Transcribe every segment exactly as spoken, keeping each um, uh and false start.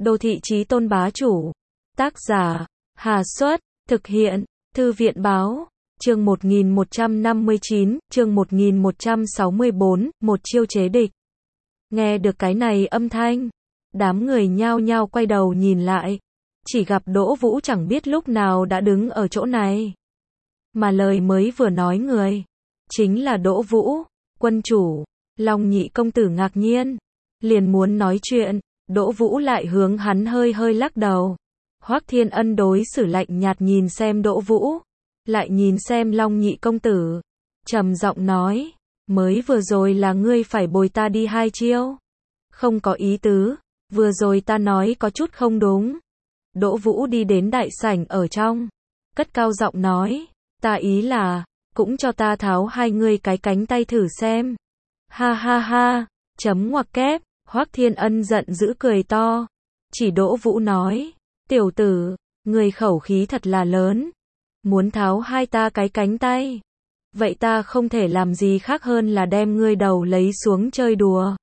Đô thị chí tôn bá chủ. Tác giả, Hà Xuất, thực hiện, Thư viện báo, chương một nghìn một trăm năm mươi chín, chương một nghìn một trăm sáu mươi bốn, một chiêu chế địch. Nghe được cái này âm thanh, đám người nhao nhao quay đầu nhìn lại, chỉ gặp Đỗ Vũ chẳng biết lúc nào đã đứng ở chỗ này. Mà lời mới vừa nói người, chính là Đỗ Vũ, quân chủ. Long Nhị công tử ngạc nhiên, liền muốn nói chuyện, Đỗ Vũ lại hướng hắn hơi hơi lắc đầu. Hoắc Thiên Ân đối xử lạnh nhạt nhìn xem Đỗ Vũ, lại nhìn xem Long Nhị công tử, trầm giọng nói, mới vừa rồi là ngươi phải bồi ta đi hai chiêu. Không có ý tứ, vừa rồi ta nói có chút không đúng. Đỗ Vũ đi đến đại sảnh ở trong, cất cao giọng nói, ta ý là, cũng cho ta tháo hai ngươi cái cánh tay thử xem. Ha ha ha, chấm ngoặc kép, Hoắc Thiên Ân giận dữ cười to, chỉ Đỗ Vũ nói, tiểu tử, người khẩu khí thật là lớn, muốn tháo hai ta cái cánh tay, vậy ta không thể làm gì khác hơn là đem ngươi đầu lấy xuống chơi đùa.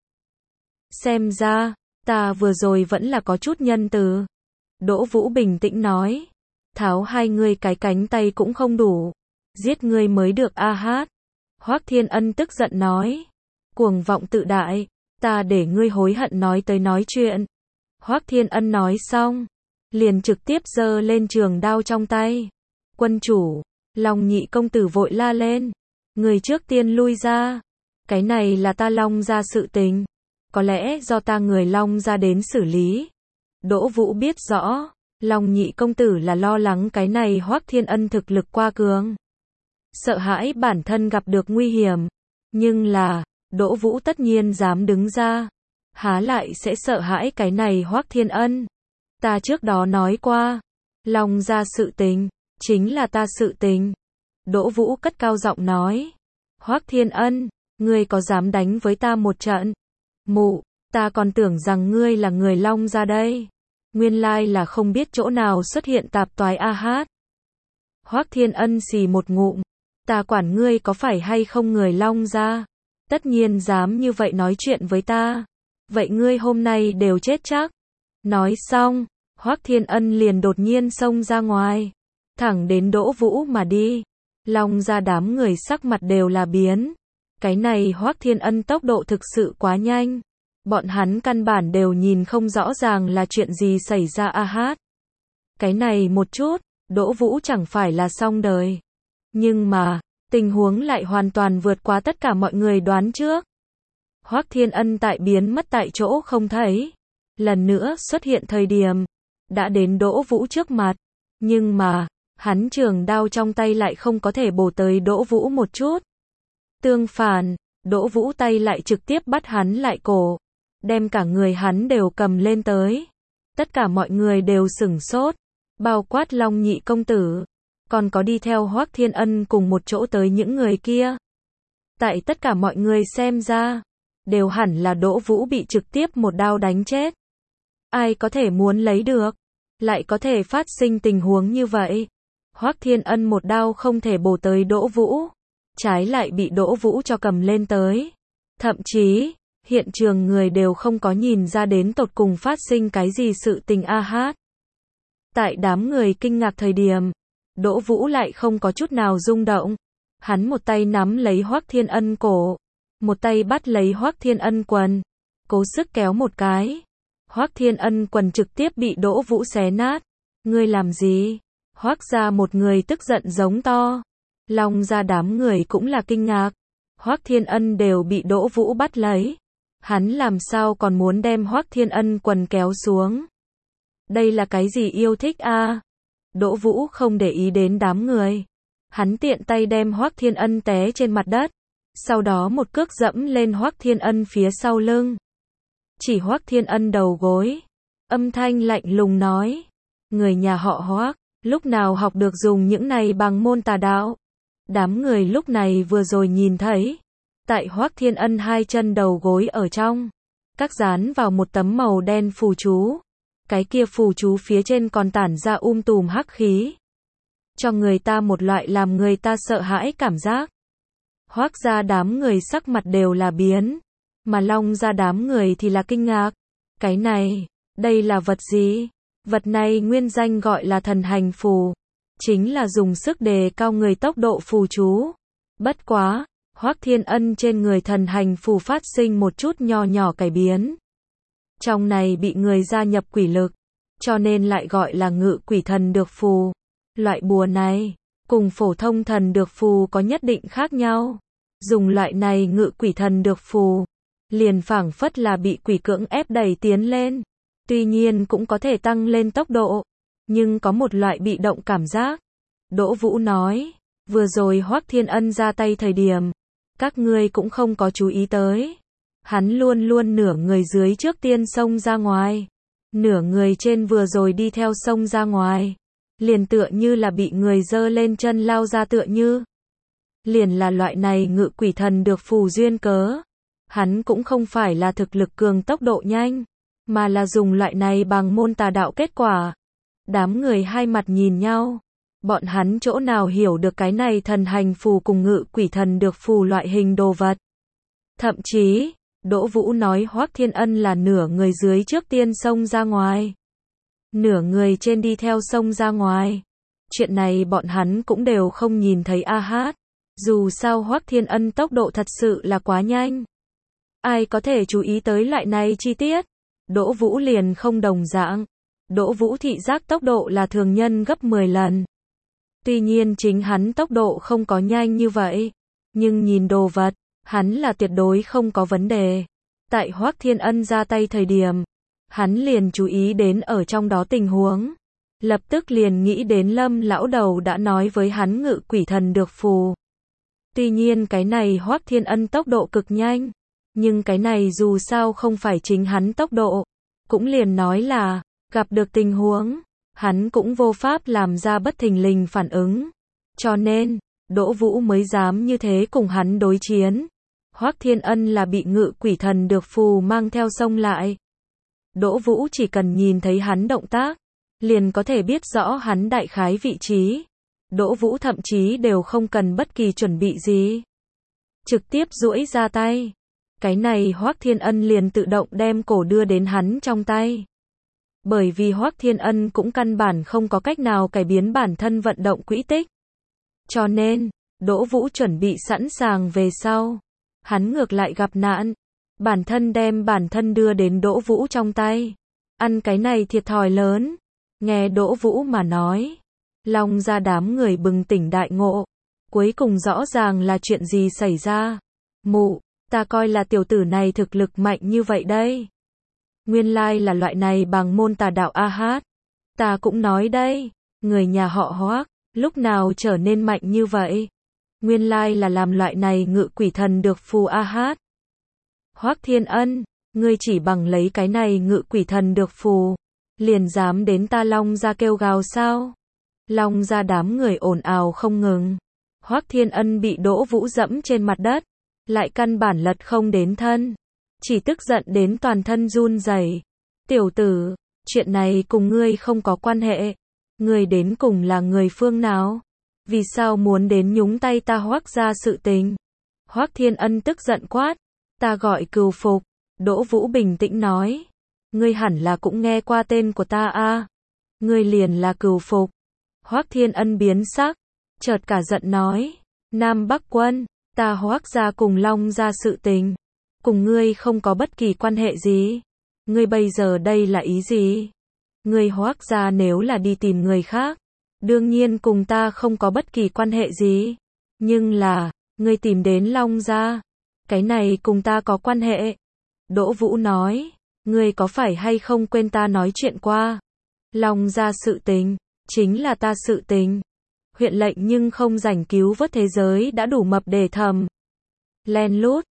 Xem ra, ta vừa rồi vẫn là có chút nhân từ. Đỗ Vũ bình tĩnh nói, tháo hai ngươi cái cánh tay cũng không đủ, giết ngươi mới được a hát. Hoắc Thiên Ân tức giận nói, cuồng vọng tự đại, ta để ngươi hối hận nói tới nói chuyện. Hoắc Thiên Ân nói xong, liền trực tiếp giơ lên trường đao trong tay. Quân chủ, Long Nhị công tử vội la lên, người trước tiên lui ra, cái này là ta Long gia sự tình, có lẽ do ta người Long gia đến xử lý. Đỗ Vũ biết rõ, Long Nhị công tử là lo lắng cái này Hoắc Thiên Ân thực lực quá cường, sợ hãi bản thân gặp được nguy hiểm, nhưng là, Đỗ Vũ tất nhiên dám đứng ra, há lại sẽ sợ hãi cái này Hoắc Thiên Ân. Ta trước đó nói qua, Long gia sự tình, chính là ta sự tình. Đỗ Vũ cất cao giọng nói, Hoắc Thiên Ân, ngươi có dám đánh với ta một trận? Mụ, ta còn tưởng rằng ngươi là người Long gia đây. Nguyên lai là không biết chỗ nào xuất hiện tạp toái a hát. Hoắc Thiên Ân xì một ngụm, ta quản ngươi có phải hay không người Long gia, tất nhiên dám như vậy nói chuyện với ta, vậy ngươi hôm nay đều chết chắc. Nói xong, Hoắc Thiên Ân liền đột nhiên xông ra ngoài, thẳng đến Đỗ Vũ mà đi. Long gia đám người sắc mặt đều là biến, cái này Hoắc Thiên Ân tốc độ thực sự quá nhanh, bọn hắn căn bản đều nhìn không rõ ràng là chuyện gì xảy ra a hát. Cái này một chút, Đỗ Vũ chẳng phải là xong đời. Nhưng mà, tình huống lại hoàn toàn vượt quá tất cả mọi người đoán trước. Hoắc Thiên Ân tại biến mất tại chỗ không thấy, lần nữa xuất hiện thời điểm, đã đến Đỗ Vũ trước mặt, nhưng mà, hắn trường đao trong tay lại không có thể bổ tới Đỗ Vũ một chút. Tương phản, Đỗ Vũ tay lại trực tiếp bắt hắn lại cổ, đem cả người hắn đều cầm lên tới. Tất cả mọi người đều sửng sốt, bao quát Long Nhị công tử, còn có đi theo Hoắc Thiên Ân cùng một chỗ tới những người kia. Tại tất cả mọi người xem ra, đều hẳn là Đỗ Vũ bị trực tiếp một đao đánh chết. Ai có thể muốn lấy được, lại có thể phát sinh tình huống như vậy. Hoắc Thiên Ân một đao không thể bổ tới Đỗ Vũ, trái lại bị Đỗ Vũ cho cầm lên tới. Thậm chí, hiện trường người đều không có nhìn ra đến tột cùng phát sinh cái gì sự tình a hát. Tại đám người kinh ngạc thời điểm, Đỗ Vũ lại không có chút nào rung động. Hắn một tay nắm lấy Hoắc Thiên Ân cổ, một tay bắt lấy Hoắc Thiên Ân quần, cố sức kéo một cái. Hoắc Thiên Ân quần trực tiếp bị Đỗ Vũ xé nát. Ngươi làm gì? Hoắc gia một người tức giận giống to. Long gia đám người cũng là kinh ngạc. Hoắc Thiên Ân đều bị Đỗ Vũ bắt lấy, hắn làm sao còn muốn đem Hoắc Thiên Ân quần kéo xuống? Đây là cái gì yêu thích a? À? Đỗ Vũ không để ý đến đám người, hắn tiện tay đem Hoắc Thiên Ân té trên mặt đất, sau đó một cước dẫm lên Hoắc Thiên Ân phía sau lưng, chỉ Hoắc Thiên Ân đầu gối, âm thanh lạnh lùng nói, người nhà họ Hoắc, lúc nào học được dùng những này bằng môn tà đạo? Đám người lúc này vừa rồi nhìn thấy, tại Hoắc Thiên Ân hai chân đầu gối ở trong, các dán vào một tấm màu đen phù chú, cái kia phù chú phía trên còn tản ra um tùm hắc khí, cho người ta một loại làm người ta sợ hãi cảm giác. Hoắc gia đám người sắc mặt đều là biến, mà Long gia đám người thì là kinh ngạc. Cái này, Đây là vật gì? Vật này nguyên danh gọi là thần hành phù. Chính là dùng sức đề cao người tốc độ phù chú. Bất quá, Hoắc Thiên Ân trên người thần hành phù phát sinh một chút nho nhỏ cải biến. Trong này bị người gia nhập quỷ lực, cho nên lại gọi là ngự quỷ thần được phù. Loại bùa này, cùng phổ thông thần được phù có nhất định khác nhau. Dùng loại này ngự quỷ thần được phù, liền phảng phất là bị quỷ cưỡng ép đẩy tiến lên. Tuy nhiên cũng có thể tăng lên tốc độ, nhưng có một loại bị động cảm giác. Đỗ Vũ nói, vừa rồi Hoắc Thiên Ân ra tay thời điểm, các ngươi cũng không có chú ý tới. Hắn luôn luôn nửa người dưới trước tiên xông ra ngoài, nửa người trên vừa rồi đi theo xông ra ngoài. Liền tựa như là bị người giơ lên chân lao ra tựa như. Liền là loại này ngự quỷ thần được phù duyên cớ. Hắn cũng không phải là thực lực cường tốc độ nhanh, mà là dùng loại này bằng môn tà đạo kết quả. Đám người hai mặt nhìn nhau. Bọn hắn chỗ nào hiểu được cái này thần hành phù cùng ngự quỷ thần được phù loại hình đồ vật. Thậm chí, Đỗ Vũ nói Hoắc Thiên Ân là nửa người dưới trước tiên xông ra ngoài, nửa người trên đi theo xông ra ngoài. Chuyện này bọn hắn cũng đều không nhìn thấy a hát. Dù sao Hoắc Thiên Ân tốc độ thật sự là quá nhanh. Ai có thể chú ý tới loại này chi tiết? Đỗ Vũ liền không đồng dạng. Đỗ Vũ thị giác tốc độ là thường nhân gấp mười lần. Tuy nhiên chính hắn tốc độ không có nhanh như vậy, nhưng nhìn đồ vật, hắn là tuyệt đối không có vấn đề. Tại Hoắc Thiên Ân ra tay thời điểm, hắn liền chú ý đến ở trong đó tình huống. Lập tức liền nghĩ đến Lâm lão đầu đã nói với hắn ngự quỷ thần được phù. Tuy nhiên cái này Hoắc Thiên Ân tốc độ cực nhanh, nhưng cái này dù sao không phải chính hắn tốc độ. Cũng liền nói là, gặp được tình huống, hắn cũng vô pháp làm ra bất thình lình phản ứng. Cho nên, Đỗ Vũ mới dám như thế cùng hắn đối chiến. Hoắc Thiên Ân là bị ngự quỷ thần được phù mang theo xông lại. Đỗ Vũ chỉ cần nhìn thấy hắn động tác, liền có thể biết rõ hắn đại khái vị trí. Đỗ Vũ thậm chí đều không cần bất kỳ chuẩn bị gì. Trực tiếp duỗi ra tay. Cái này Hoắc Thiên Ân liền tự động đem cổ đưa đến hắn trong tay. Bởi vì Hoắc Thiên Ân cũng căn bản không có cách nào cải biến bản thân vận động quỹ tích. Cho nên, Đỗ Vũ chuẩn bị sẵn sàng về sau. Hắn ngược lại gặp nạn. Bản thân đem bản thân đưa đến Đỗ Vũ trong tay. Ăn cái này thiệt thòi lớn. Nghe Đỗ Vũ mà nói. Long ra đám người bừng tỉnh đại ngộ. Cuối cùng rõ ràng là chuyện gì xảy ra. Mụ, ta coi là tiểu tử này thực lực mạnh như vậy đây. Nguyên lai là loại này bằng môn tà đạo a hát. Ta cũng nói đây, người nhà họ Hoắc, lúc nào trở nên mạnh như vậy. Nguyên lai là làm loại này ngự quỷ thần được phù a hát. Hoắc Thiên Ân, ngươi chỉ bằng lấy cái này ngự quỷ thần được phù, liền dám đến ta Long ra kêu gào sao? Long ra đám người ồn ào không ngừng. Hoắc Thiên Ân bị Đỗ Vũ dẫm trên mặt đất, lại căn bản lật không đến thân. Chỉ tức giận đến toàn thân run rẩy. Tiểu tử, chuyện này cùng ngươi không có quan hệ. Ngươi đến cùng là người phương nào? Vì sao muốn đến nhúng tay ta Hoắc ra sự tình? Hoắc Thiên Ân tức giận quát. Ta gọi Cừu Phục. Đỗ Vũ bình tĩnh nói. Ngươi hẳn là cũng nghe qua tên của ta a. Ngươi liền là Cừu Phục. Hoắc Thiên Ân biến sắc, chợt cả giận nói. Nam Bắc Quân, ta Hoắc ra cùng Long ra sự tình. Cùng ngươi không có bất kỳ quan hệ gì. Ngươi bây giờ đây là ý gì? Ngươi Hoắc ra nếu là đi tìm người khác, đương nhiên cùng ta không có bất kỳ quan hệ gì. Nhưng là, ngươi tìm đến Long ra, cái này cùng ta có quan hệ. Đỗ Vũ nói, ngươi có phải hay không quên ta nói chuyện qua? Long ra sự tình, chính là ta sự tình. Huyện lệnh nhưng không rảnh cứu vớt thế giới đã đủ mập để thầm. Len lút,